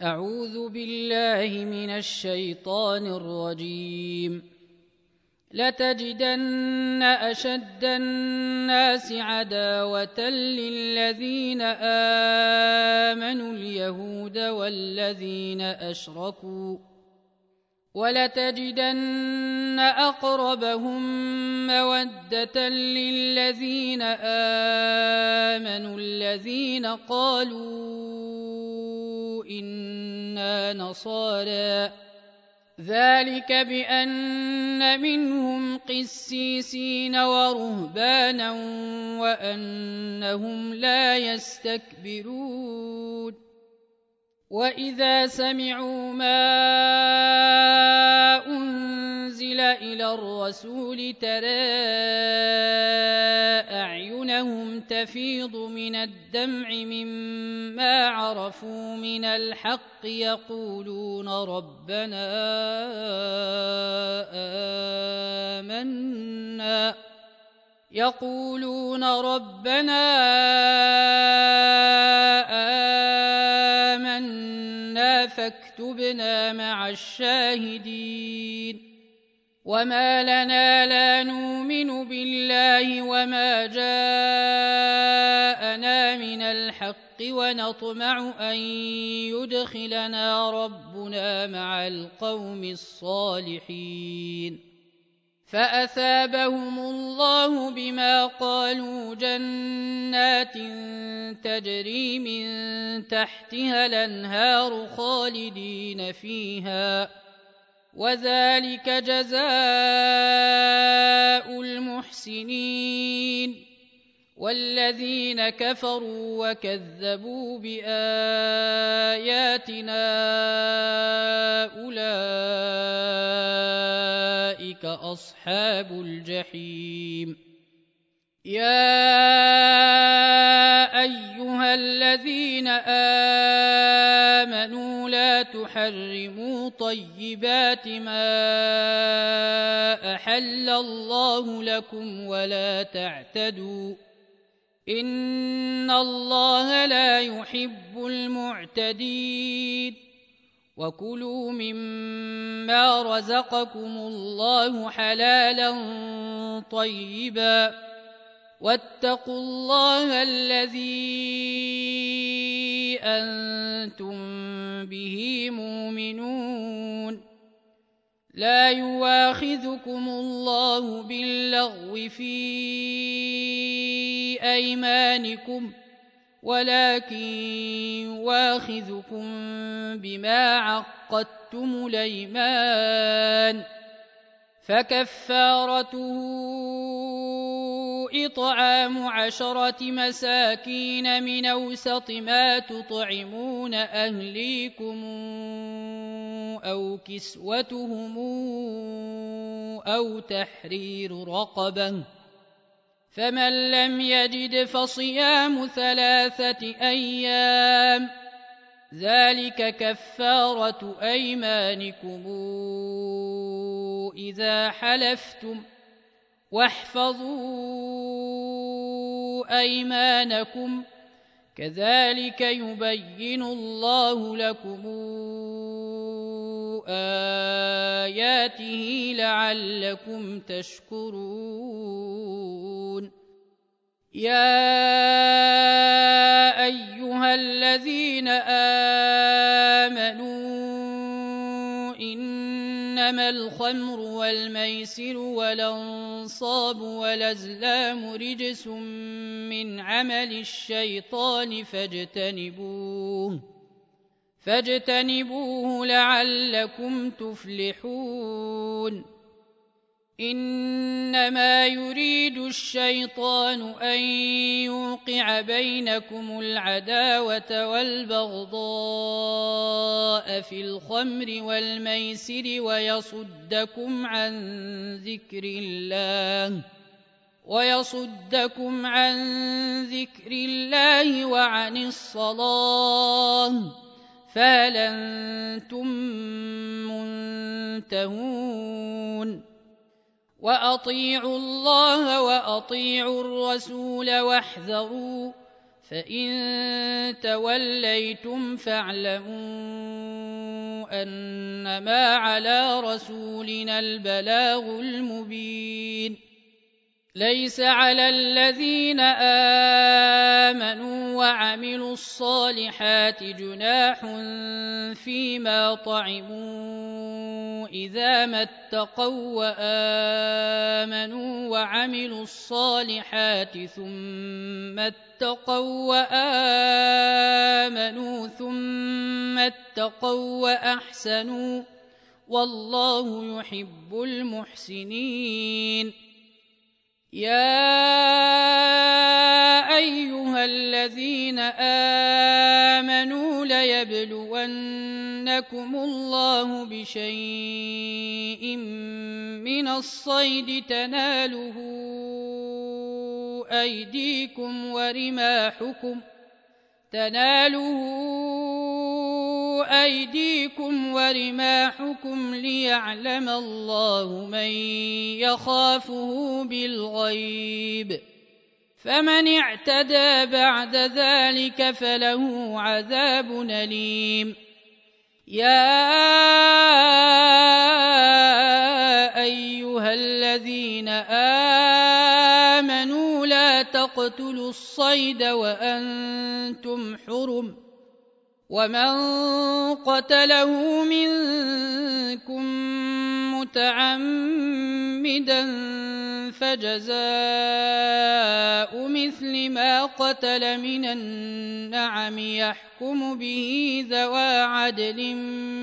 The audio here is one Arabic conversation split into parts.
أعوذ بالله من الشيطان الرجيم. لتجدن أشد الناس عداوة للذين آمنوا اليهود والذين أشركوا ولتجدن أقربهم مودة للذين آمنوا الذين قالوا إنا نصارى ذلك بأن منهم قسيسين ورهبانا وأنهم لا يستكبرون وإذا سمعوا ما أنزل إلى الرسول ترى أعينهم تفيض من الدمع مما عرفوا من الحق يقولون ربنا آمنا فاكتبنا مع الشاهدين وما لنا لا نؤمن بالله وما جاءنا من الحق ونطمع أن يدخلنا ربنا مع القوم الصالحين فأثابهم الله بما قالوا جنات تجري من تحتها الأنهار خالدين فيها وذلك جزاء المحسنين والذين كفروا وكذبوا بآياتنا أولئك أصحاب الجحيم يا أيها الذين آمنوا لا تحرموا طيبات ما أحل الله لكم ولا تعتدوا إن الله لا يحب المعتدين وكلوا مما رزقكم الله حلالا طيبا واتقوا الله الذي أنتم به مؤمنون لا يواخذكم الله باللغو في أيمانكم ولكن يواخذكم بما عقدتم الأيمان فكفارته إطعام 10 مساكين من أوسط ما تطعمون أهليكم أو كسوتهم أو تحرير رقبة فمن لم يجد فصيام 3 أيام ذلك كفارة أيمانكم إذا حلفتم واحفظوا أيمانكم كذلك يبين الله لكم آياته لعلكم تشكرون يا أيها الذين آمنوا إنما الخمر والميسر والأنصاب والأزلام رجس من عمل الشيطان فاجتنبوه لعلكم تفلحون إنما يريد الشيطان أن يوقع بينكم العداوة والبغضاء في الخمر والميسر ويصدكم عن ذكر الله وعن الصلاة فهل أنتم منتهون وأطيعوا الله وأطيعوا الرسول واحذروا فإن توليتم فاعلموا أنما على رسولنا البلاغ المبين ليس على الذين آمنوا وعملوا الصالحات جناح فيما طعموا إذا ما اتقوا وآمنوا وعملوا الصالحات ثم اتقوا وآمنوا ثم اتقوا وأحسنوا والله يحب المحسنين يا أيها الذين آمنوا ليبلونكم الله بشيء من الصيد تناله أيديكم ورماحكم ليعلم الله من يخافه بالغيب فمن اعتدى بعد ذلك فله عذاب أليم يا أيها الذين آمنوا لا تقتلوا الصيد وأنتم حرم ومن قتله منكم متعمدا فجزاء مثل ما قتل من النعم يحكم به ذوى عدل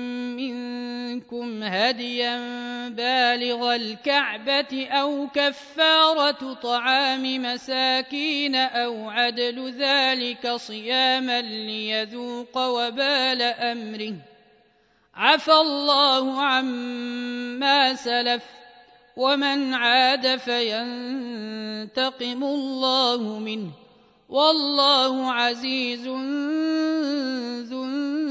منكم هديا بالغ الكعبة أو كفارة طعام مساكين أو عدل ذلك صياما ليذوق وبال أمره عفى الله عما سلف ومن عاد فينتقم الله منه والله عزيز ذو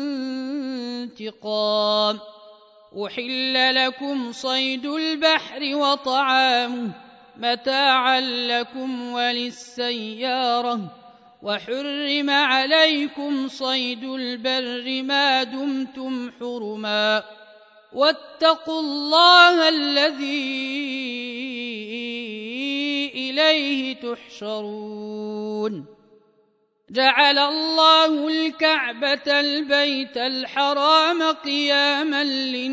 انتقام أحل لكم صيد البحر وطعامه متاعا لكم وللسيارة وحرم عليكم صيد البر ما دمتم حرما واتقوا الله الذي إليه تحشرون جعل الله الكعبة البيت الحرام قياما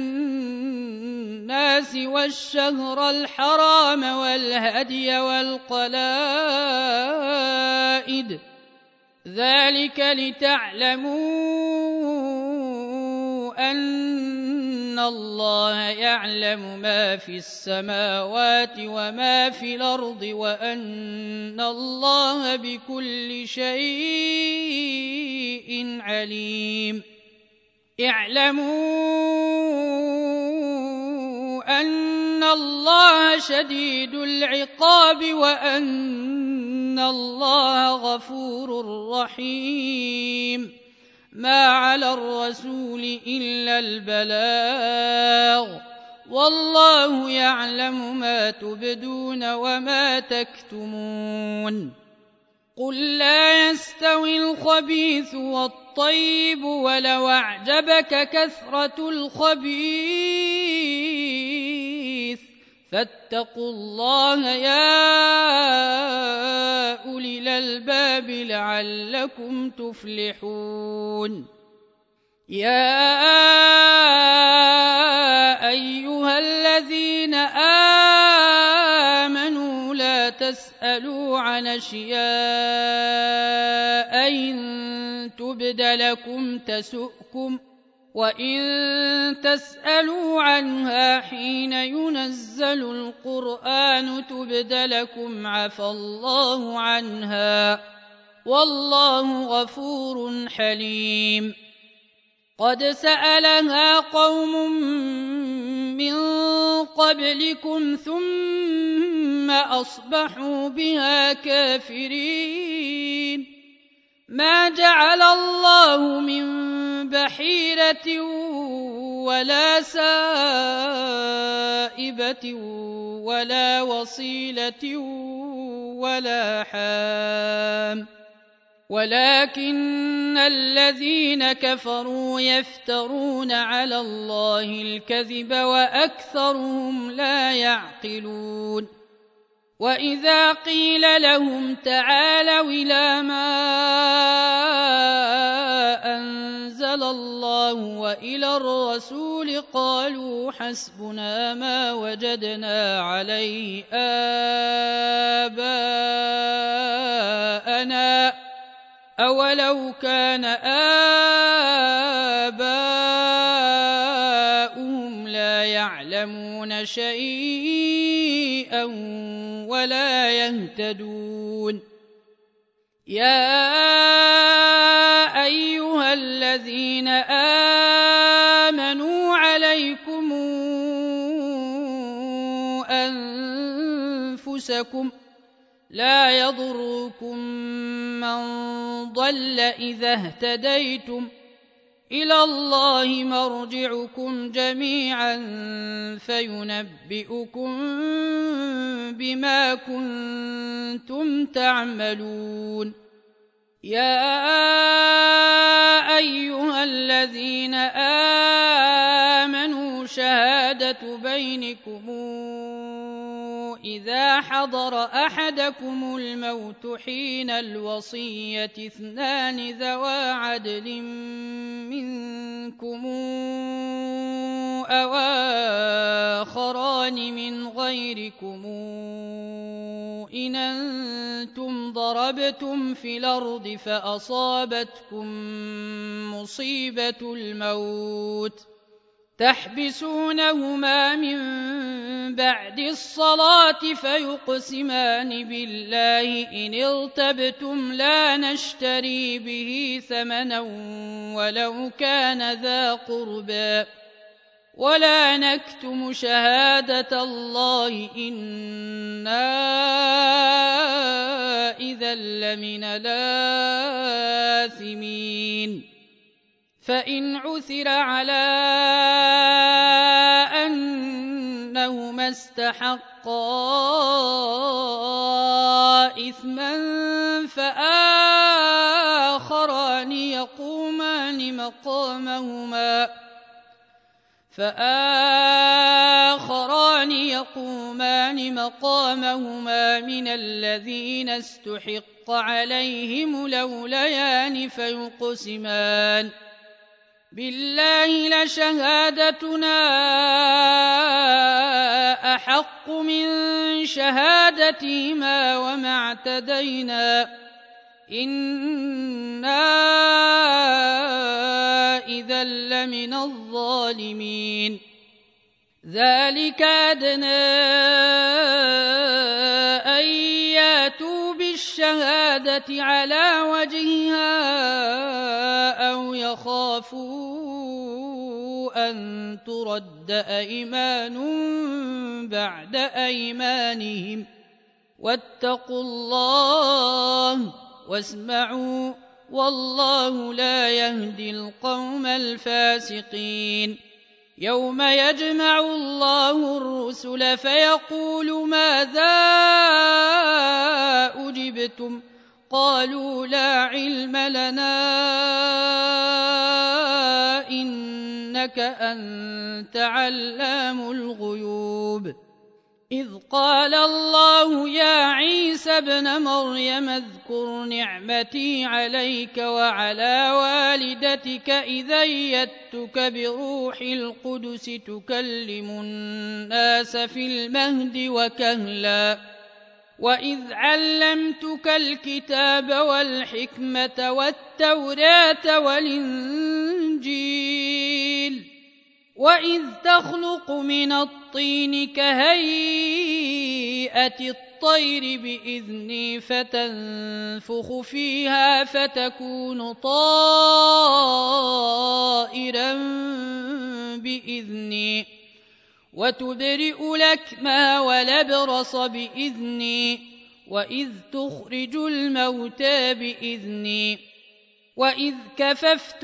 للناس والشهر الحرام والهدي والقلائد ذلك لتعلموا أن الله يعلم ما في السماوات وما في الأرض وأن الله بكل شيء عليم اعلموا أن الله شديد العقاب وأن الله غفور رحيم ما على الرسول إلا البلاغ والله يعلم ما تبدون وما تكتمون قل لا يستوي الخبيث والطيب ولو أعجبك كثرة الخبيث فاتقوا الله يا أولي الألباب لعلكم تفلحون يا أيها الذين آمنوا لا تسألوا عن أشياء إن تبد لكم تسؤكم وإن تسألوا عنها حين ينزل القرآن تبد لكم عفى الله عنها والله غفور حليم قد سألها قوم من قبلكم ثم أصبحوا بها كافرين ما جعل الله من بحيرة ولا سائبة ولا وصيلة ولا حام ولكن الذين كفروا يفترون على الله الكذب وأكثرهم لا يعقلون. وإذا قيل لهم تعالوا إلى ما أنزل الله وإلى الرسول قالوا حسبنا ما وجدنا عليه آباءنا أولو كان آباؤهم لا يعلمون شيئا ولا يهتدون. يا أيها الذين آمنوا عليكم أنفسكم لا يضركم من ضل إذا اهتديتم إلى الله مرجعكم جميعا فينبئكم بما كنتم تعملون. يا أيها الذين آمنوا شهادة بينكم إذا حضر أحدكم الموت حين الوصية اثنان ذوى عدل منكم أو آخران من غيركم إن أنتم ضربتم في الأرض فأصابتكم مصيبة الموت تحبسونهما من بعد الصلاة فيقسمان بالله إن ارتبتم لا نشتري به ثمنا ولو كان ذا قربى ولا نكتم شهادة الله إنا إذا لمن الآثمين. فإن عثر على أنهما استحقا إثما فآخران يقومان مقامهما من الذين استحق عليهم الأوليان فيقسمان بالله لشهادتنا أحق من شهادتهما وما اعتدينا إنا إذا لمن الظالمين. ذلك أدنى أن ياتوا بالشهادة على وجهها أو يخافوا أن ترد أيمان بعد أيمانهم واتقوا الله واسمعوا والله لا يهدي القوم الفاسقين. يوم يجمع الله الرسل فيقول ماذا أجبتم قالوا لا علم لنا إنك أنت علام الغيوب. إذ قال الله يا عيسى ابن مريم اذكر نعمتي عليك وعلى والدتك إذ أيدتك بروح القدس تكلم الناس في المهد وكهلا وإذ علمتك الكتاب والحكمة والتوراة والإنجيل وإذ تخلق من الطين كهيئة الطير بإذني فتنفخ فيها فتكون طائرا بإذني وتبرئ الأكمه والأبرص بإذني وإذ تخرج الموتى بإذني وإذ كففت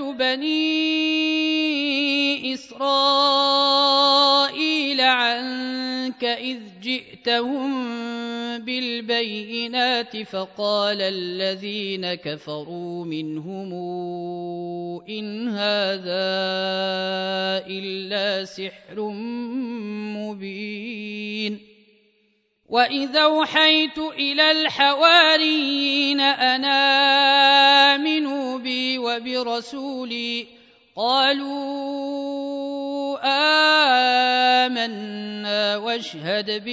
بني إسرائيل عنك إذ جئتهم بالبينات فقال الذين كفروا منهم إن هذا إلا سحر مبين. وإذا أوحيت إلى الحواريين أن آمنوا بي وبرسولي قالوا آمنا واشهد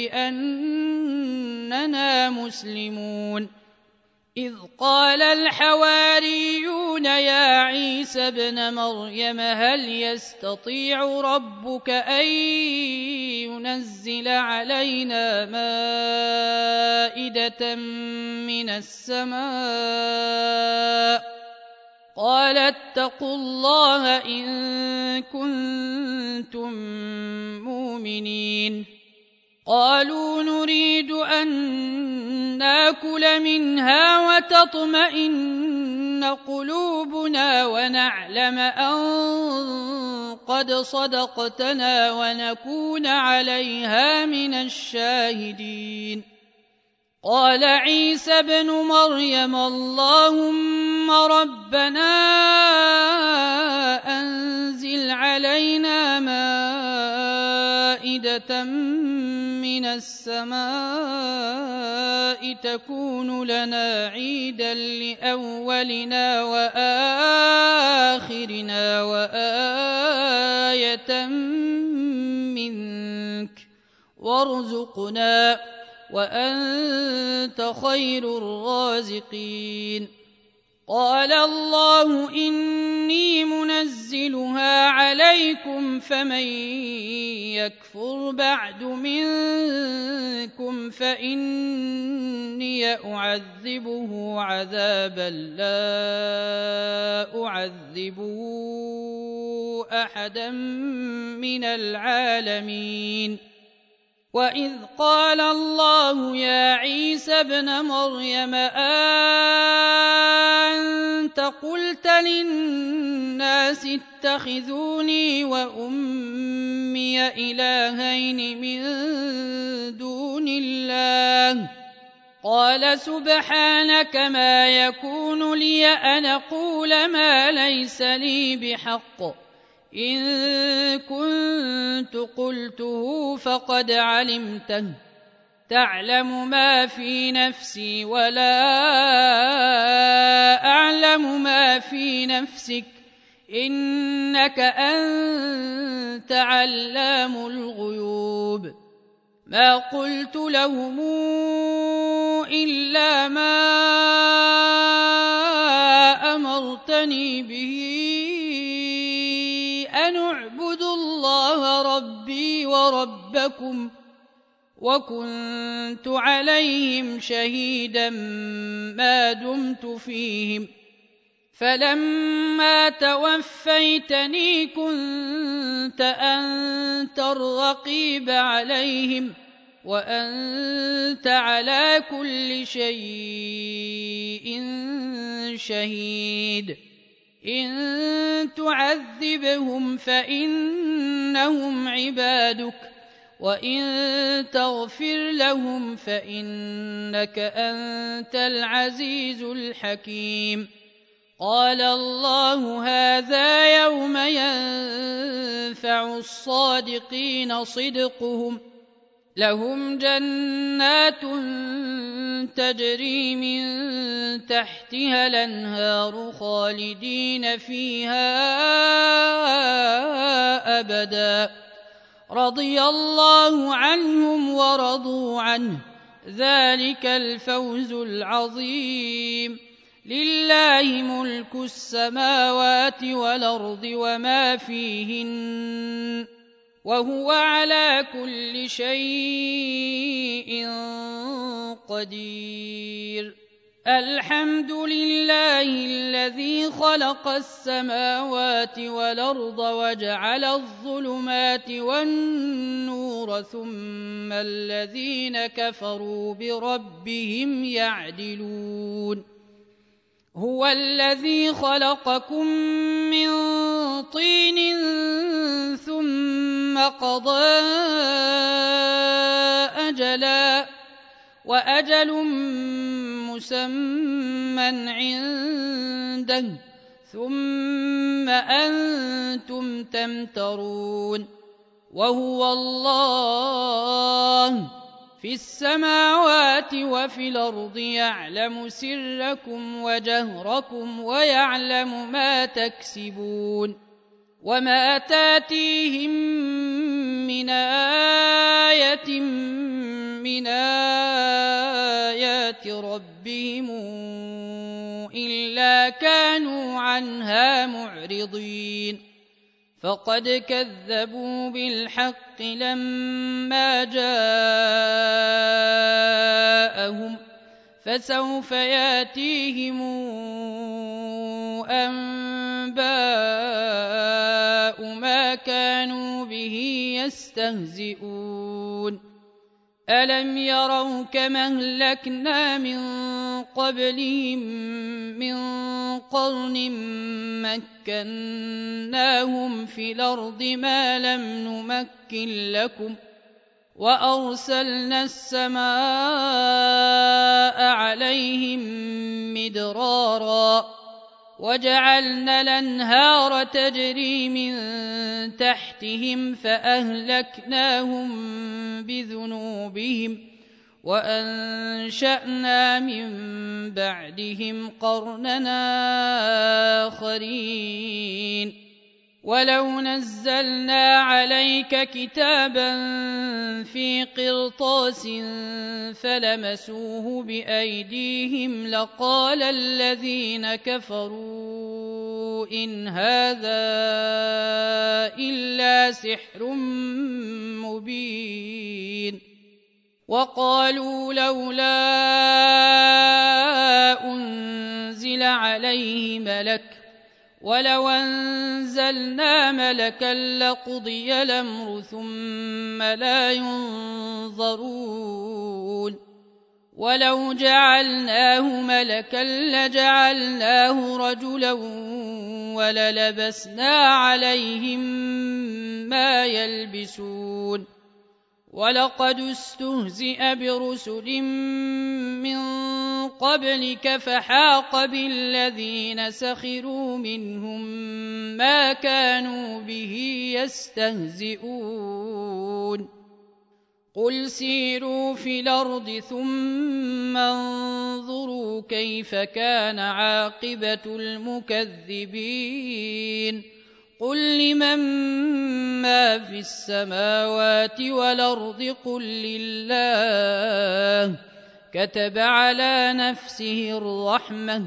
بأننا مسلمون. إذ قال الحواريون يا عيسى ابن مريم هل يستطيع ربك أن ينزل علينا مائدة من السماء؟ قال اتقوا الله إن كنتم مؤمنين. قالوا نريد أن ناكل منها وتطمئن قلوبنا ونعلم أن قد صدقتنا ونكون عليها من الشاهدين. قال عيسى ابن مريم اللهم ربنا أنزل علينا مائدة من السماء تكون لنا عيدا لأولنا وآخرنا وآية منك وارزقنا وأنت خير الرازقين. قال الله إني منزلها عليكم فمن يكفر بعد منكم فإني أعذبه عذابا لا أعذبه أحدا من العالمين. وإذ قال الله يا عيسى ابن مريم أنت قلت للناس اتخذوني وأمي إلهين من دون الله؟ قال سبحانك ما يكون لي أن أقول ما ليس لي بحق إن كنت قلته فقد علمته تعلم ما في نفسي ولا أعلم ما في نفسك إنك أنت علام الغيوب. ما قلت لهم إلا ما أمرتني به أن اعبدوا الله ربي وربكم وكنت عليهم شهيدا ما دمت فيهم فلما توفيتني كنت أنت الرقيب عليهم وأنت على كل شيء شهيد. إن تعذبهم فإنهم عبادك وإن تغفر لهم فإنك أنت العزيز الحكيم. قال الله هذا يوم ينفع الصادقين صدقهم لهم جنات تجري من تحتها الأنهار خالدين فيها أبدا رضي الله عنهم ورضوا عنه ذلك الفوز العظيم. لله ملك السماوات والأرض وما فيهن وهو على كل شيء قدير. الحمد لله الذي خلق السماوات والأرض وجعل الظلمات والنور ثم الذين كفروا بربهم يعدلون. هو الذي خلقكم من طين ثم قضى أجلا وأجل مسمى عنده ثم أنتم تمترون وهو الله في السماوات وفي الأرض يعلم سركم وجهركم ويعلم ما تكسبون وما تاتيهم من آية من آيات ربهم إلا كانوا عنها معرضين فقد كذبوا بالحق لما جاءهم فسوف ياتيهم أنباء ما كانوا به يستهزئون ألم يروا كما أهلكنا من قبلهم من قرن مكناهم في الأرض ما لم نمكن لكم وأرسلنا السماء عليهم مدرارا وجعلنا الأنهار تجري من تحتهم فأهلكناهم بذنوبهم وأنشأنا من بعدهم قرننا آخرين ولو نزلنا عليك كتابا في قرطاس فلمسوه بأيديهم لقال الذين كفروا إن هذا إلا سحر مبين وقالوا لولا أنزل عليه ملك ولو أنزلنا ملكا لقضي الأمر ثم لا ينظرون ولو جعلناه ملكا لجعلناه رجلا وللبسنا عليهم ما يلبسون ولقد استهزئ برسل من قبلك فحاق بالذين سخروا منهم ما كانوا به يستهزئون قل سيروا في الأرض ثم انظروا كيف كان عاقبة المكذبين قل لمن ما في السماوات والأرض قل لله كتب على نفسه الرحمة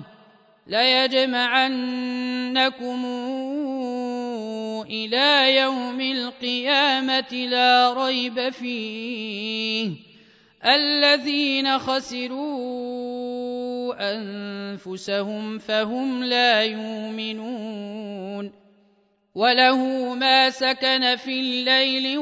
ليجمعنكم إلى يوم القيامة لا ريب فيه الذين خسروا أنفسهم فهم لا يؤمنون وله ما سكن في الليل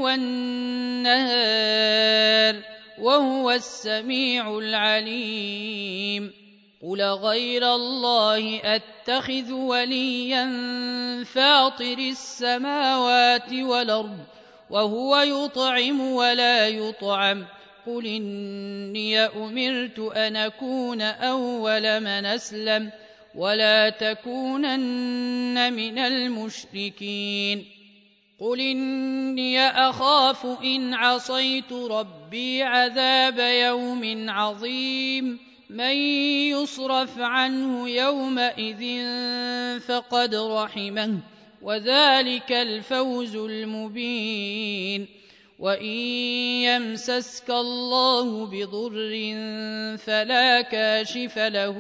والنهار وهو السميع العليم قل غير الله أتخذ وليا فاطر السماوات والأرض وهو يطعم ولا يطعم قل إني أمرت أن أكون أول من أسلم ولا تكونن من المشركين قل إني أخاف إن عصيت ربي عذاب يوم عظيم من يصرف عنه يومئذ فقد رحمه وذلك الفوز المبين وإن يمسسك الله بضر فلا كاشف له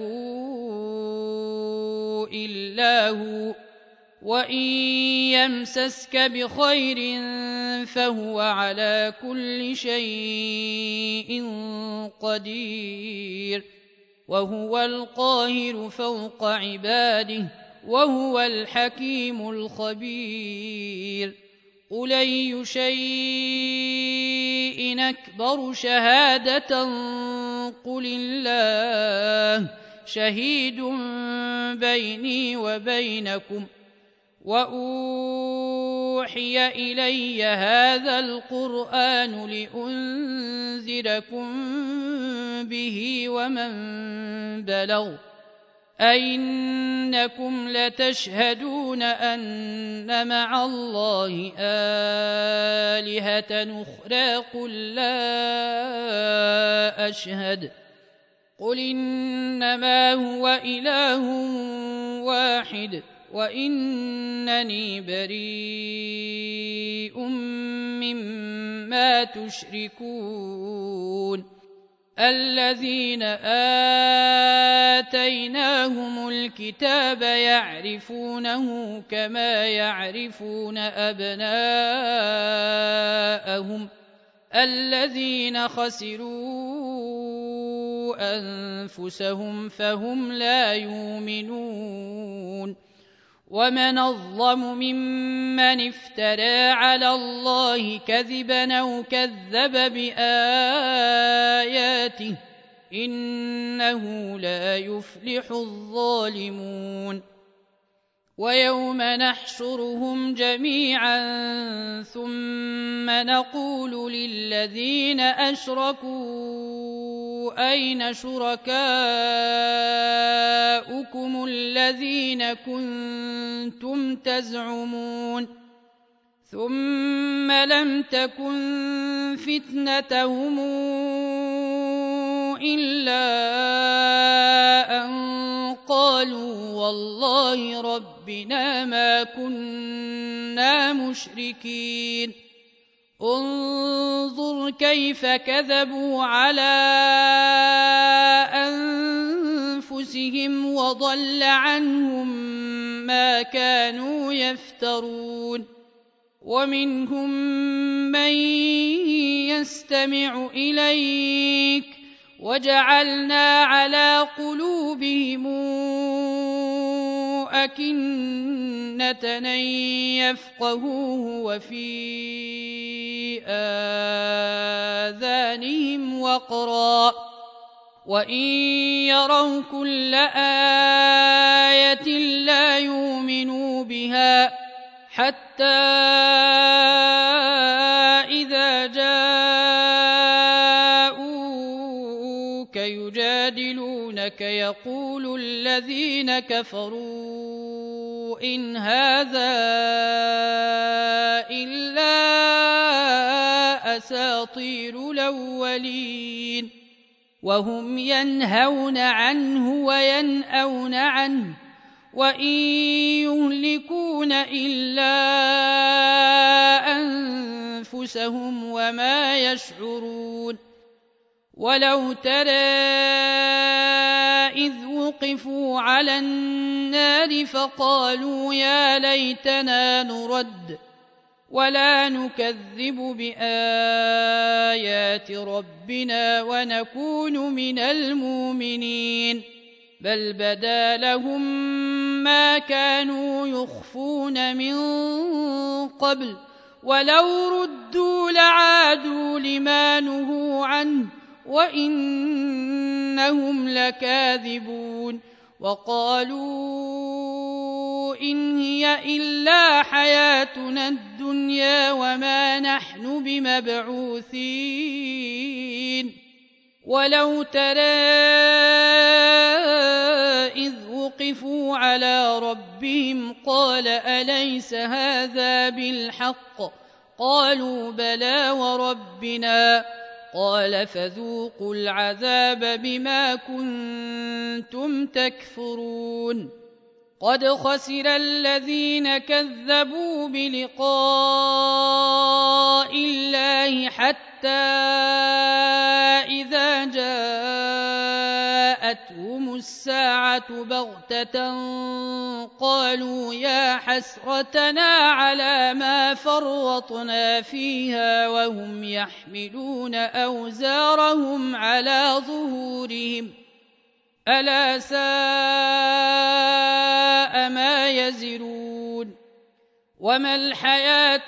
إلا هو وإن يمسسك بخير فهو على كل شيء قدير وهو القاهر فوق عباده وهو الحكيم الخبير قل أي شيء أكبر شهادة قل الله شهيد بيني وبينكم وأوحي إلي هذا القرآن لأنذركم به ومن بلغ أئنكم لتشهدون أن مع الله آلهة أخرى قل لا أشهد قل إنما هو إله واحد وإنني بريء مما تشركون الذين آتيناهم الكتاب يعرفونه كما يعرفون أبناءهم الذين خسروا أنفسهم فهم لا يؤمنون ومن أظلم ممن افترى على الله كذبا أو كذب بآياته إنه لا يفلح الظالمون ويوم نحشرهم جميعا ثم نقول للذين أشركوا أين شركاؤكم الذين كنتم تزعمون ثم لم تكن فتنتهم إلا أن قالوا والله ربنا ما كنا مشركين انظر كيف كذبوا على أنفسهم وضل عنهم ما كانوا يفترون ومنهم من يستمع إليك وجعلنا على قلوبهم أكنة أن يفقهوه وفي آذانهم وقرا وإن يروا كل آية لا يؤمنوا بها حتى إذا جاءوك يجادلونك يقول الذين كفروا إن هذا إلا أساطير الأولين وهم ينهون عنه وينأون عنه وإن يهلكون إلا أنفسهم وما يشعرون ولو ترى إذ وقفوا على النار فقالوا يا ليتنا نرد ولا نكذب بآيات ربنا ونكون من المؤمنين بل بدا لهم ما كانوا يخفون من قبل ولو ردوا لعادوا لما نهوا عنه وإنهم لكاذبون وقالوا إن هي إلا حياتنا الدنيا وما نحن بمبعوثين ولو ترى إذ وقفوا على ربهم قال أليس هذا بالحق قالوا بلى وربنا قال فذوقوا العذاب بما كنتم تكفرون قد خسر الذين كذبوا بلقاء الله حتى إذا جاءتهم الساعة بغتة قالوا يا حسرتنا على ما فرطنا فيها وهم يحملون أوزارهم على ظهورهم ألا ساء ما يزرون وما الحياة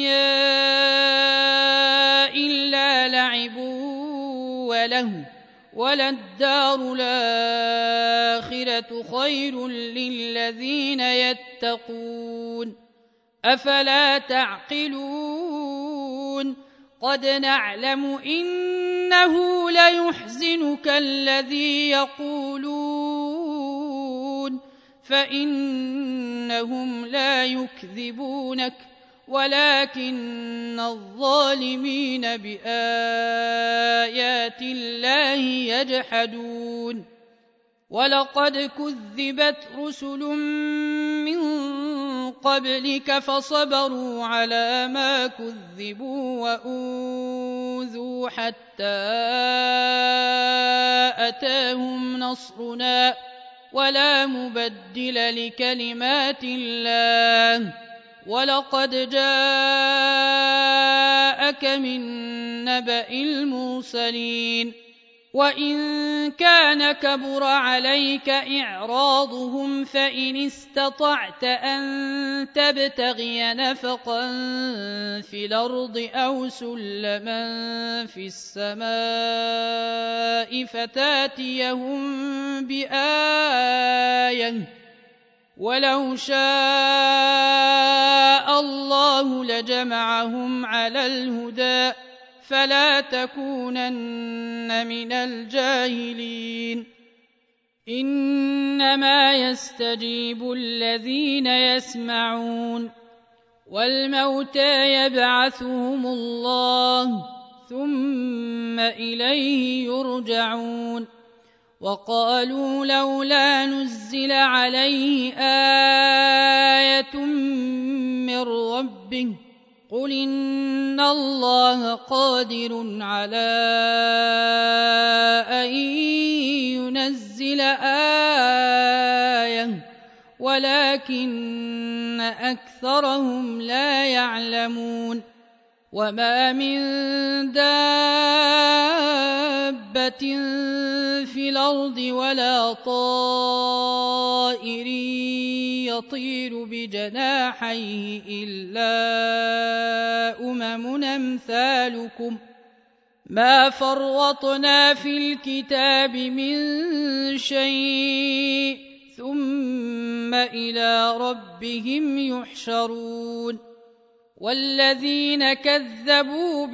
الدنيا إلا لعب وله وللدار الآخرة خير للذين يتقون أفلا تعقلون قد نعلم إنه ليحزنك الذي يقولون فإنهم لا يكذبونك ولكن الظالمين بآيات الله يجحدون ولقد كذبت رسل من قبلك فصبروا على ما كذبوا وأوذوا حتى أتاهم نصرنا ولا مبدل لكلمات الله ولقد جاءك من نبأ المرسلين وإن كان كبر عليك إعراضهم فإن استطعت أن تبتغي نفقا في الأرض أو سلما في السماء فتاتيهم بآية ولو شاء الله لجمعهم على الهدى فلا تكونن من الجاهلين إنما يستجيب الذين يسمعون والموتى يبعثهم الله ثم إليه يرجعون وقالوا لولا نزل عليه آية من ربه قل إن الله قادر على أن ينزل آية ولكن أكثرهم لا يعلمون وما من دابة في الأرض ولا طائر يطير بجناحيه إلا أمم أمثالكم ما فرطنا في الكتاب من شيء ثم إلى ربهم يحشرون والذين كذبوا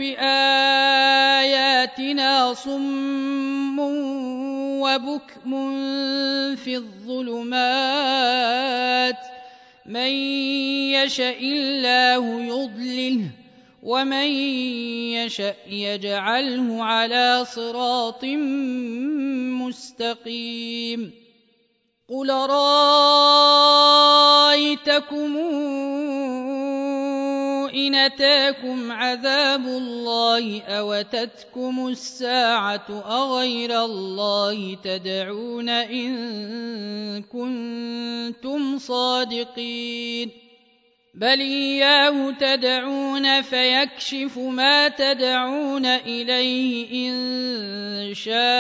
بآياتنا صم وبكم في الظلمات من يشاء الله يضلله ومن يشاء يجعله على صراط مستقيم قل رأيتكم إن أتاكم عذاب الله أو أتتكم الساعة أغير الله تدعون إن كنتم صادقين بل إياه تدعون فيكشف ما تدعون إليه إن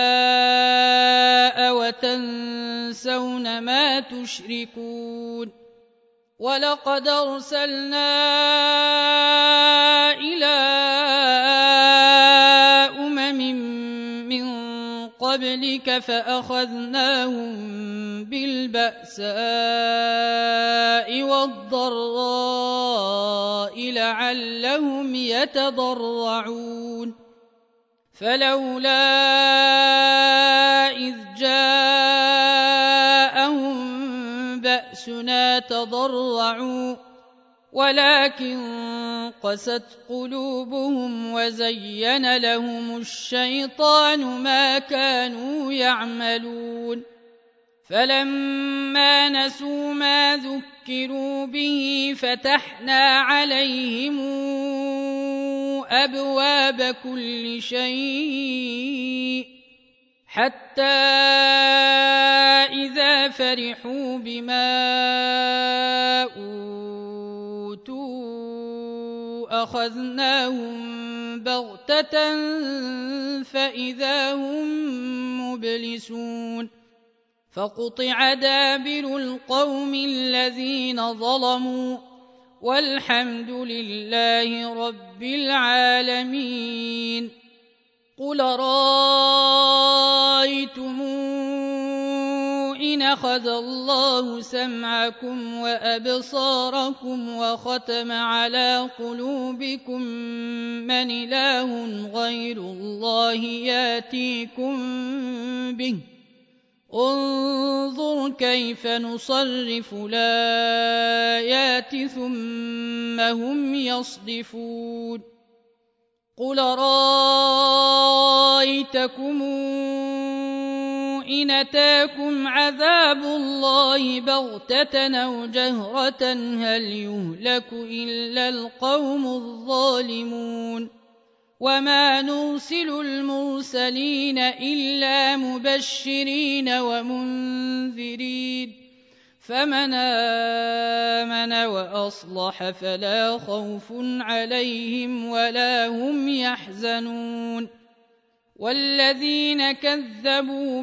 شاء وتنسون ما تشركون ولقد أرسلنا إلى أمم من قبلك فأخذناهم بالبأساء والضراء لعلهم يتضرعون فلولا إذ جاءهم بأسنا تضرعوا ولكن قست قلوبهم وزين لهم الشيطان ما كانوا يعملون فلما نسوا ما ذكروا به فتحنا عليهم أبواب كل شيء حتى إذا فرحوا بما أوتوا أخذناهم بغتة فإذا هم مبلسون فقطع دابر القوم الذين ظلموا والحمد لله رب العالمين قل رأيتم إن أخذ الله سمعكم وأبصاركم وختم على قلوبكم من إله غير الله ياتيكم به انظر كيف نصرف الآيات ثم هم يصدفون قل رأيتكم إن أتاكم عذاب الله بغتة أو جهرة هل يهلك إلا القوم الظالمون وما نرسل المرسلين إلا مبشرين ومنذرين فمن آمن وأصلح فلا خوف عليهم ولا هم يحزنون والذين كذبوا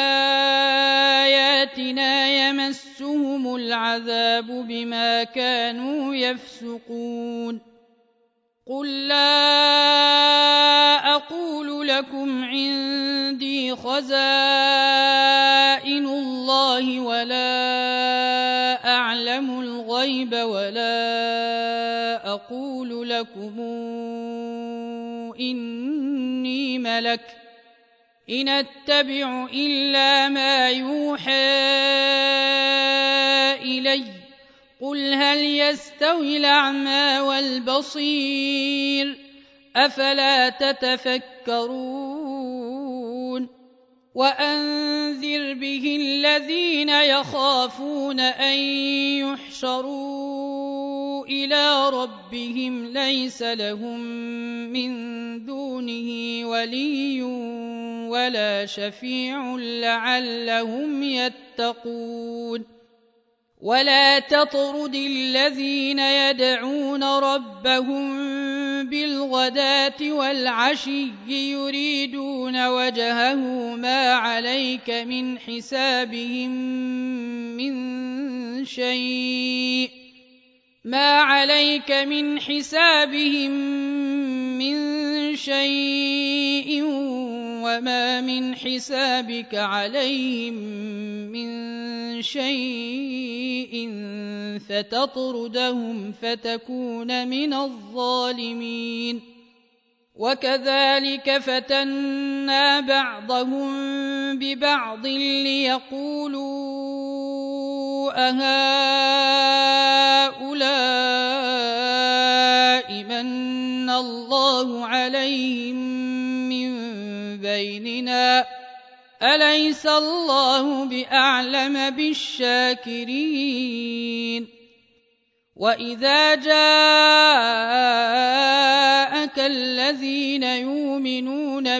بآياتنا يمسهم العذاب بما كانوا يفسقون قل لا أقول لكم عندي خزائن الله ولا أعلم الغيب ولا أقول لكم إني ملك إن أتبع إلا ما يوحى إلي قل هل يستوي الأعمى والبصير أفلا تتفكرون وأنذر به الذين يخافون أن يحشروا إلى ربهم ليس لهم من دونه ولي ولا شفيع لعلهم يتقون ولا تطرد الذين يدعون ربهم بالغداة والعشي يريدون وجهه ما عليك من حسابهم من شيء وما من حسابك عليهم من شيء فتطردهم فتكون من الظالمين وكذلك فتنا بعضهم ببعض ليقولوا أهؤلاء من الله عليهم من بيننا أليس الله بأعلم بالشاكرين وإذا جاءك الذين يؤمنون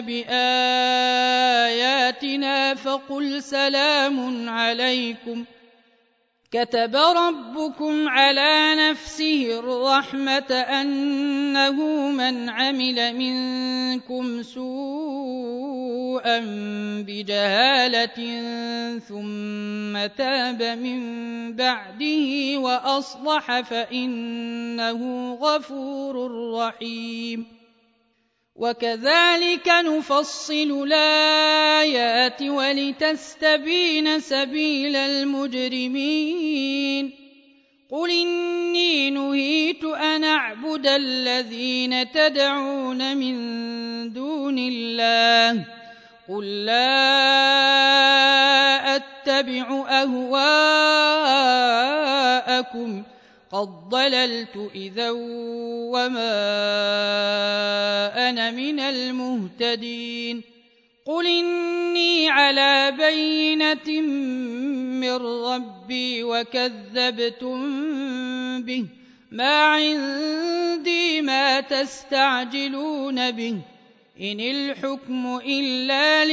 بآياتنا فقل سلام عليكم كتب ربكم على نفسه الرحمة أنه من عمل منكم سوءا بجهالة ثم تاب من بعده وأصلح فإنه غفور رحيم وكذلك نفصل الآيات ولتستبين سبيل المجرمين قل إني نهيت أن أعبد الذين تدعون من دون الله قل لا أتبع أهواءكم قد ضللت إذا وما أنا من المهتدين قل إني على بينة من ربي وكذبتم به ما عندي ما تستعجلون به إن الحكم إلا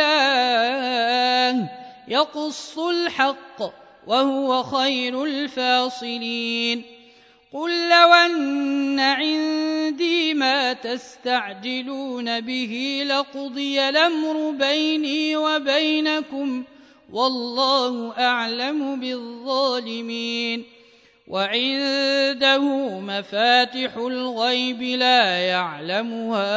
لله يقص الحق وهو خير الفاصلين قل لو أن عندي ما تستعجلون به لقضي الأمر بيني وبينكم والله أعلم بالظالمين وعنده مفاتح الغيب لا يعلمها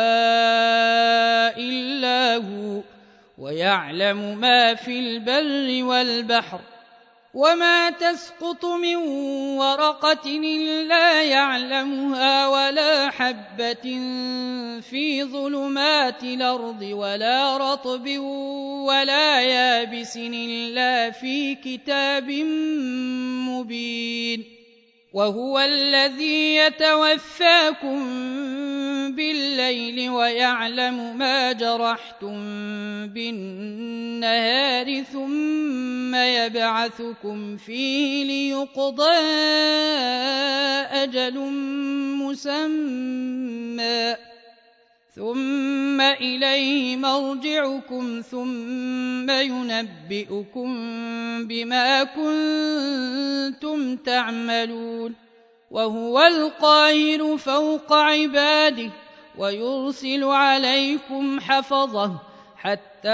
إلا هو ويعلم ما في البر والبحر وما تسقط من ورقة إلا يعلمها ولا حبة في ظلمات الأرض ولا رطب ولا يابس إلا في كتاب مبين وهو الذي يتوفاكم بالليل ويعلم ما جرحتم بالنهار ثم يبعثكم فيه ليقضى أجل مسمى ثم إليه مرجعكم ثم ينبئكم بما كنتم تعملون وهو القاهر فوق عباده ويرسل عليكم حفظه حتى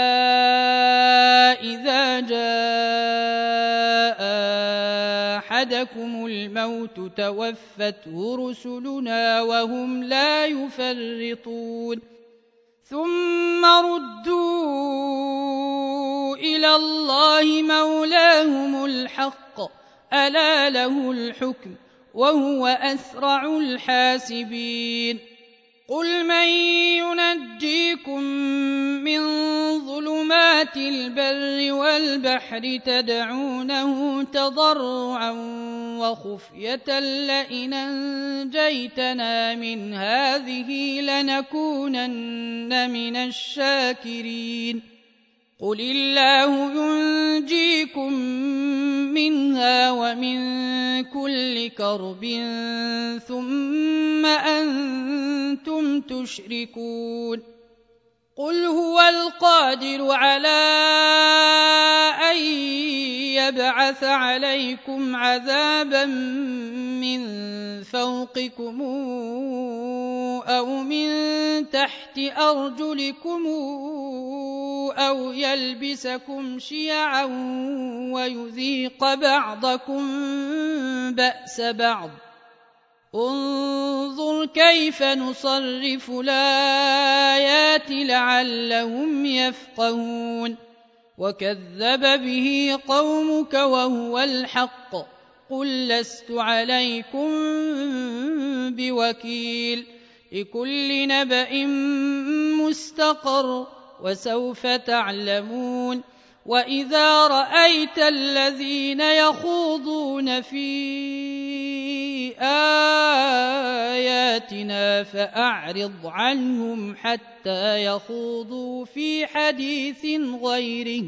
إذا جاء أحدكم الموت توفته رسلنا وهم لا يفرطون ثم ردوا إلى الله مولاهم الحق ألا له الحكم وهو أسرع الحاسبين قل من ينجيكم من ظلمات البر والبحر تدعونه تضرعا وخفية لئن أنجيتنا من هذه لنكونن من الشاكرين قل الله ينجيكم منها ومن كل كرب ثم أنتم تشركون قل هو القادر على أن يبعث عليكم عذابا من فوقكم أو من تحت أرجلكم أو يلبسكم شيعا ويذيق بعضكم بأس بعض انظر كيف نصرف الآيات لعلهم يفقهون وكذب به قومك وهو الحق قل لست عليكم بوكيل لكل نبأ مستقر وسوف تعلمون وإذا رأيت الذين يخوضون في آياتنا فأعرض عنهم حتى يخوضوا في حديث غيره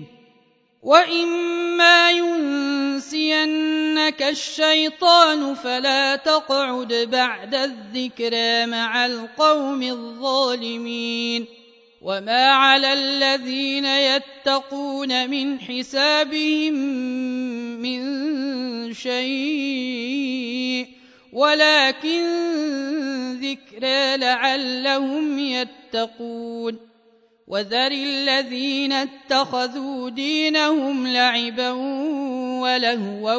وإما ينسينك الشيطان فلا تقعد بعد الذكرى مع القوم الظالمين وما على الذين يتقون من حسابهم من شيء ولكن ذكرى لعلهم يتقون وذر الذين اتخذوا دينهم لعبا ولهوا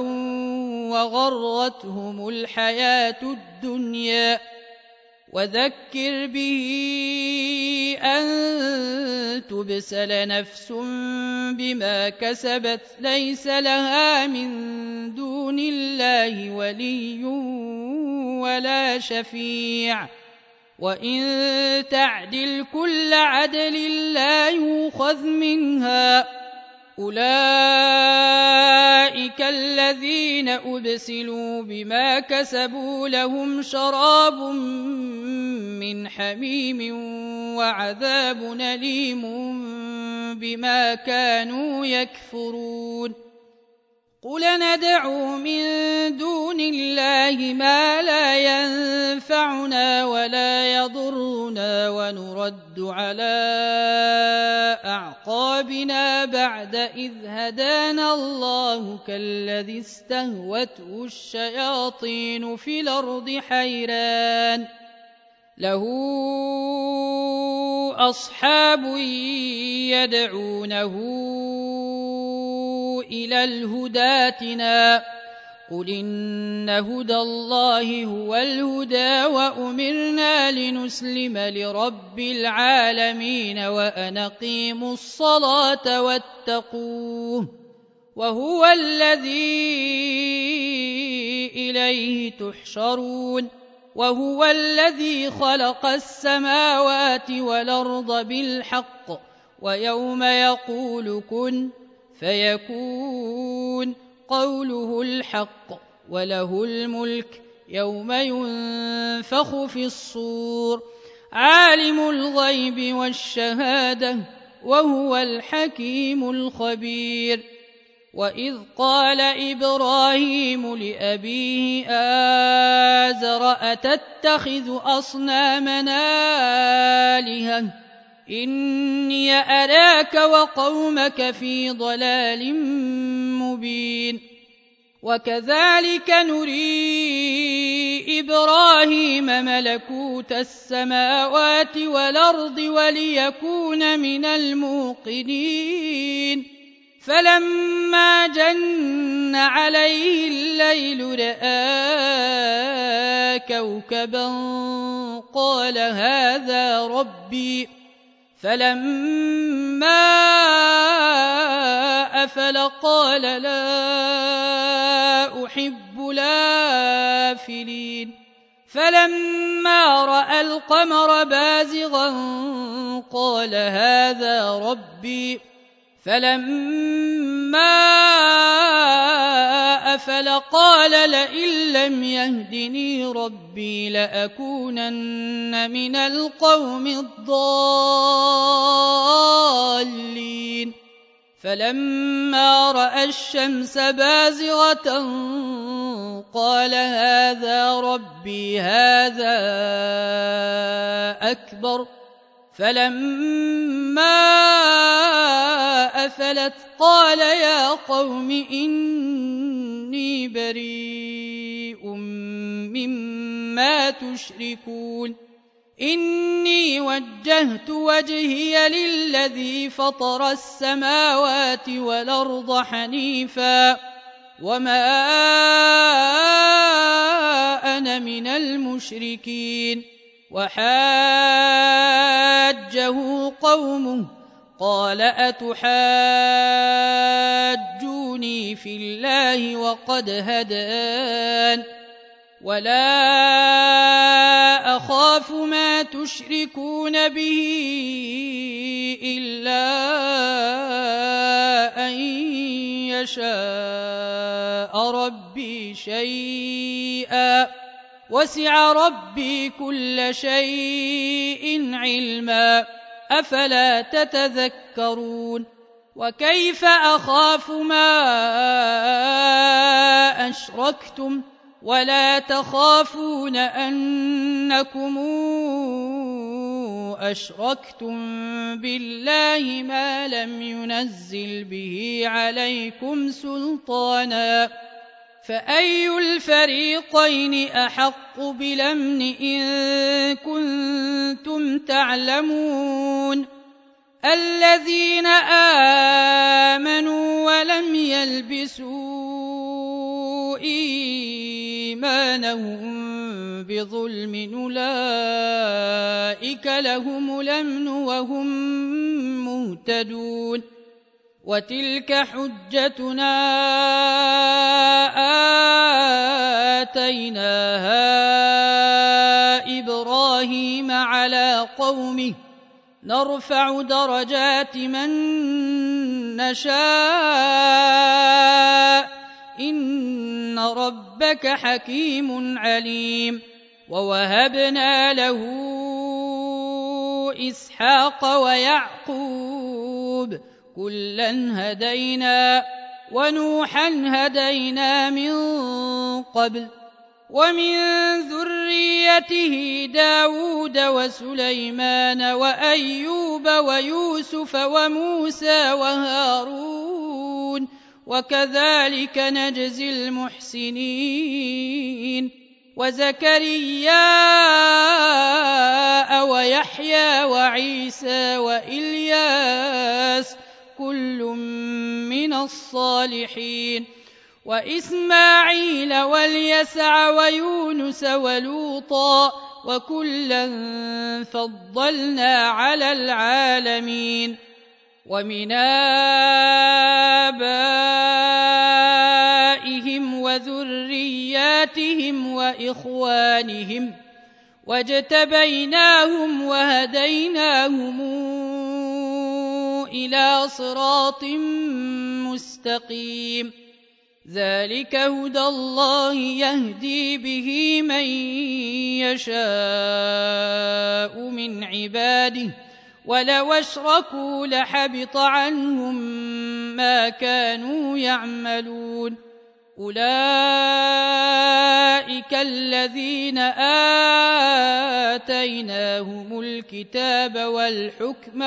وغرتهم الحياة الدنيا وذكر به أن تبسل نفس بما كسبت ليس لها من دون الله ولي ولا شفيع وإن تعدل كل عدل لا يؤخذ منها أولئك الذين أبسلوا بما كسبوا لهم شراب من حميم وعذاب أليم بما كانوا يكفرون قل ندعو من دون الله ما لا ينفعنا ولا يضرنا ونرد على أعقابنا بعد إذ هدانا الله كالذي استهوته الشياطين في الأرض حيران له أصحاب يدعونه إلى الهدى ائتنا قل إن هدى الله هو الهدى وأمرنا لنسلم لرب العالمين وأن أقيموا الصلاة واتقوه وهو الذي إليه تحشرون وهو الذي خلق السماوات والأرض بالحق ويوم يقول كن فيكون قوله الحق وله الملك يوم ينفخ في الصور عالم الغيب والشهادة وهو الحكيم الخبير وإذ قال إبراهيم لأبيه آزر أتتخذ أصنامنا آلهة إني أراك وقومك في ضلال مبين وكذلك نري إبراهيم ملكوت السماوات والأرض وليكون من الموقنين فلما جن عليه الليل رأى كوكبا قال هذا ربي فلما أفل قال لا أحب الآفلين فلما رأى القمر بازغا قال هذا ربي فلما أفل قال لئن لم يهدني ربي لأكونن من القوم الضالين فلما رأى الشمس بازغة قال هذا ربي هذا أكبر فلما أفلت قال يا قوم إني بريء مما تشركون إني وجهت وجهي للذي فطر السماوات والأرض حنيفا وما أنا من المشركين وحاجه قومه قال أتحاجوني في الله وقد هدان ولا أخاف ما تشركون به إلا أن يشاء ربي شيئا وسع ربي كل شيء علما أفلا تتذكرون وكيف أخاف ما أشركتم ولا تخافون أنكم أشركتم بالله ما لم ينزل به عليكم سلطانا فأي الفريقين أحق بالأمن إن كنتم تعلمون الذين آمنوا ولم يلبسوا إيمانهم بظلم أولئك لهم الأمن وهم مهتدون وتلك حجتنا آتيناها إبراهيم على قومه نرفع درجات من نشاء إن ربك حكيم عليم ووهبنا له إسحاق ويعقوب كلا هدينا ونوحا هدينا من قبل ومن ذريته داود وسليمان وأيوب ويوسف وموسى وهارون وكذلك نجزي المحسنين وزكريا ويحيى وعيسى وإلياس كل من الصالحين وإسماعيل واليسع ويونس ولوطا وكلا فضلنا على العالمين ومن آبائهم وذرياتهم وإخوانهم واجتبيناهم وهديناهم إلى صراط مستقيم ذلك هدى الله يهدي به من يشاء من عباده ولو أشركوا لحبط عنهم ما كانوا يعملون أولئك الذين آتيناهم الكتاب والحكم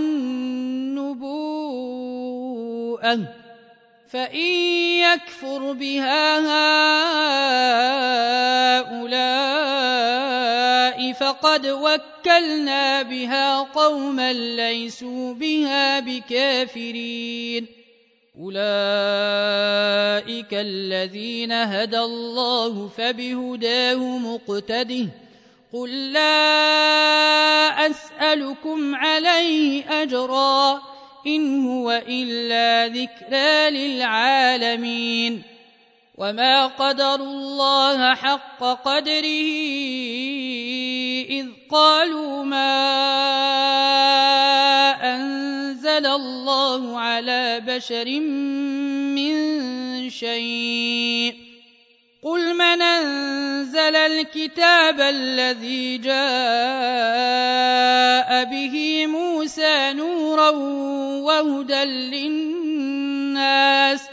والنبوءة فإن يكفر بها هؤلاء فقد وكلنا بها قوما ليسوا بها بكافرين أولئك الذين هدى الله فبهداه مقتده قل لا أسألكم عليه أجرا إن هو إلا ذكرى للعالمين وما قدروا الله حق قدره إذ قالوا ما أنزل الله على بشر من شيء قل من أنزل الكتاب الذي جاء به موسى نورا وهدى للناس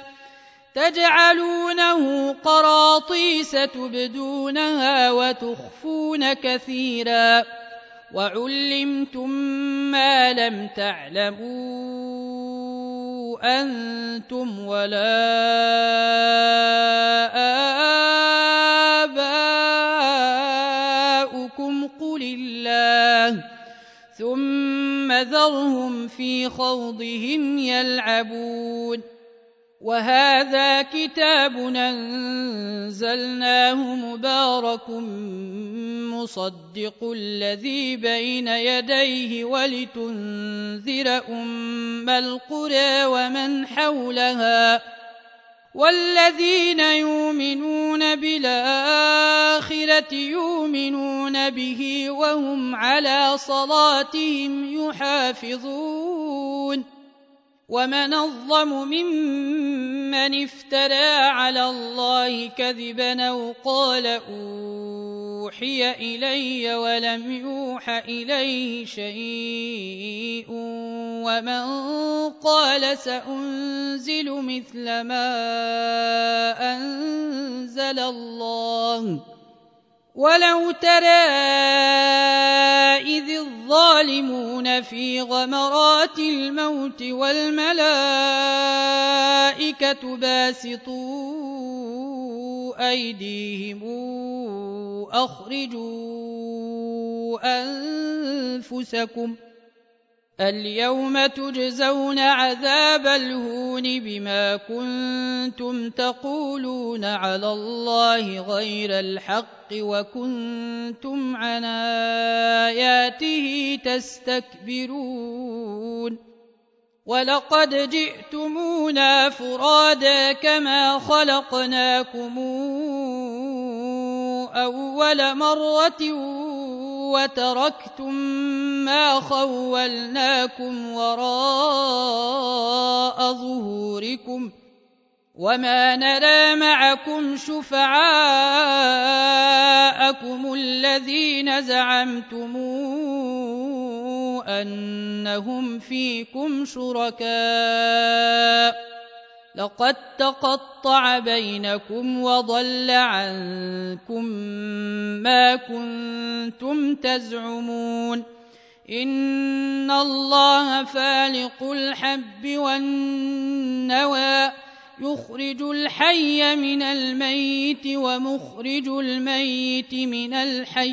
تجعلونه قراطيس تبدونها وتخفون كثيرا وعلمتم ما لم تعلموا أنتم ولا آباؤكم قل الله ثم ذرهم في خوضهم يلعبون وهذا كتاب أنزلناه مبارك مصدق الذي بين يديه ولتنذر أم القرى ومن حولها والذين يؤمنون بالآخرة يؤمنون به وهم على صلاتهم يحافظون ومن أظلم ممن افترى على الله كذبا أو قال أوحي إلي ولم يوح إليه شيء ومن قال سأنزل مثل ما أنزل الله ولو ترى إذ الظالمون في غمرات الموت والملائكة باسطوا أيديهم أخرجوا أنفسكم اليوم تجزون عذاب الهون بما كنتم تقولون على الله غير الحق وكنتم عن آياته تستكبرون ولقد جئتمونا فرادا كما خلقناكم أول مرة وتركتم ما خولناكم وراء ظهوركم وما نرى معكم شفعاءكم الذين زعمتم أنهم فيكم شركاء لقد تقطع بينكم وضل عنكم ما كنتم تزعمون إن الله فالق الحب والنوى يخرج الحي من الميت ومخرج الميت من الحي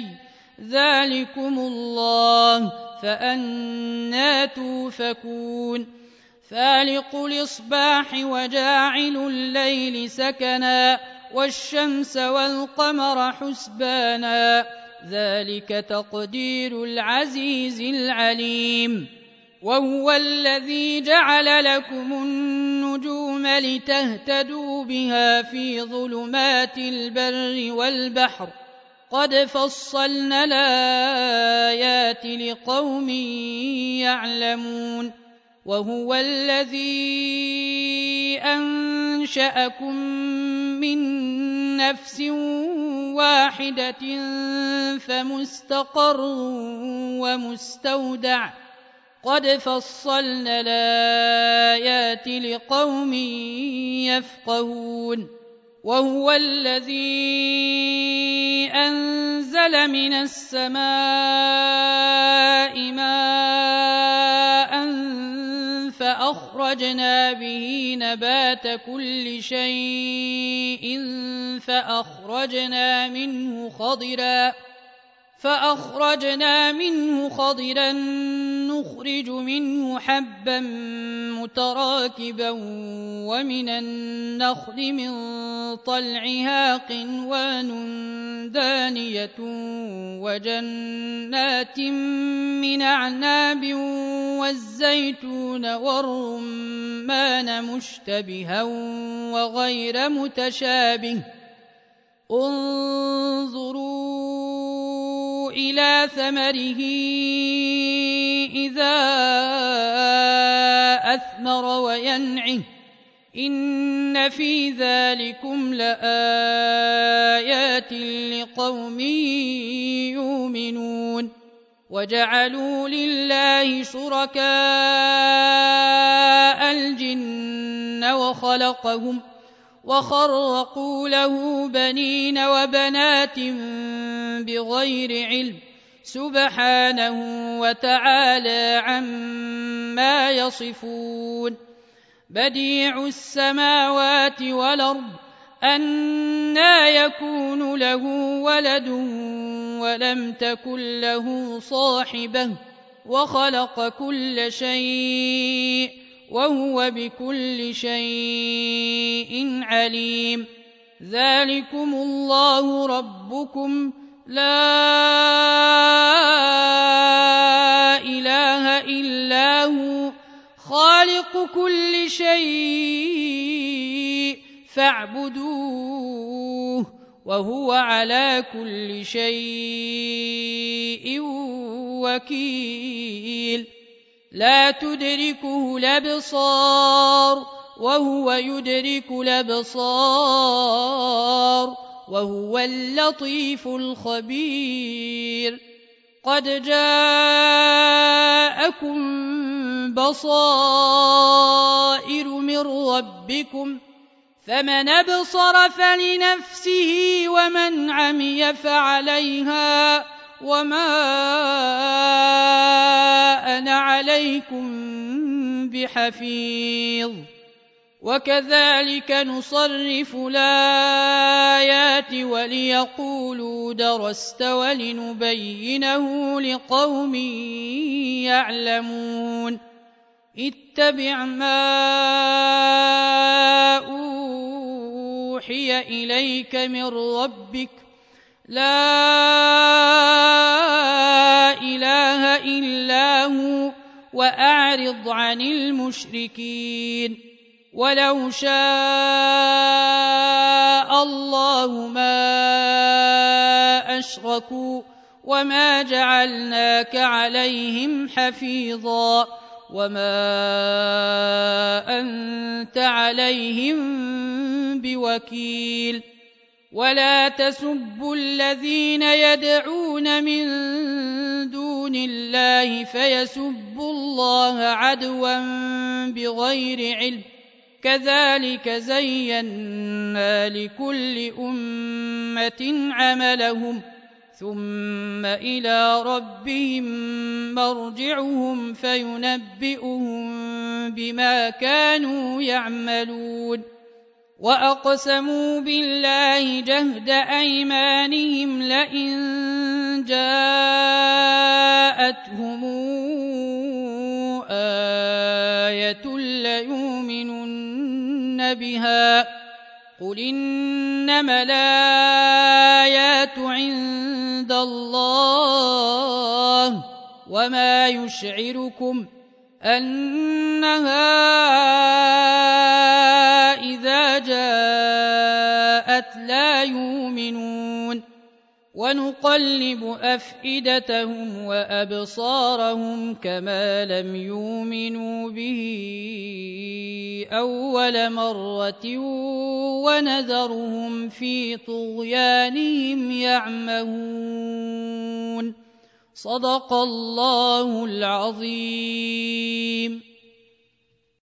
ذلكم الله فأنى توفكون فالق الإصباح وجاعل الليل سكنا والشمس والقمر حسبانا ذلك تقدير العزيز العليم وهو الذي جعل لكم النجوم لتهتدوا بها في ظلمات البر والبحر قد فصلنا الآيات لقوم يعلمون وهو الذي أنشأكم من نفس واحدة فمستقر ومستودع قد فصلنا الآيات لقوم يفقهون وهو الذي أنزل من السماء ماء فأخرجنا به نبات كل شيء فأخرجنا منه خضرا نخرج منه حبا متراكبا ومن النخل من طلعها قنوان دانية وجنات من أعناب والزيتون والرمان مشتبها وغير متشابه انظروا إلى ثمره إذا أثمر وينعه إن في ذلكم لآيات لقوم يؤمنون وجعلوا لله شركاء الجن وخلقهم وخرقوا له بنين وبنات بغير علم سبحانه وتعالى عما يصفون بديع السماوات والأرض أنى يكون له ولد ولم تكن له صاحبة وخلق كل شيء وهو بكل شيء عليم ذلكم الله ربكم لا إله إلا هو خالق كل شيء فاعبدوه وهو على كل شيء وكيل لا تدركه الأبصار وهو يدرك الأبصار وهو اللطيف الخبير قد جاءكم بصائر من ربكم فمن أبصر فلنفسه ومن عمي فعليها وما أنا عليكم بحفيظ وكذلك نصرف الآيات وليقولوا درست ولنبينه لقوم يعلمون اتبع ما أوحي إليك من ربك لا إله إلا هو وأعرض عن المشركين ولو شاء الله ما أشركوا وما جعلناك عليهم حفيظا وما أنت عليهم بوكيل ولا تسبوا الذين يدعون من دون الله فيسبوا الله عدوا بغير علم كذلك زينا لكل أمة عملهم ثم إلى ربهم مرجعهم فينبئهم بما كانوا يعملون وأقسموا بالله جهد أيمانهم لئن جاءتهم آية قل إنما الآيات عند الله وما يشعركم أنها إذا جاءت لا يؤمنون ونقلب أفئدتهم وأبصارهم كما لم يؤمنوا به أول مرة ونذرهم في طغيانهم يعمهون. صدق الله العظيم.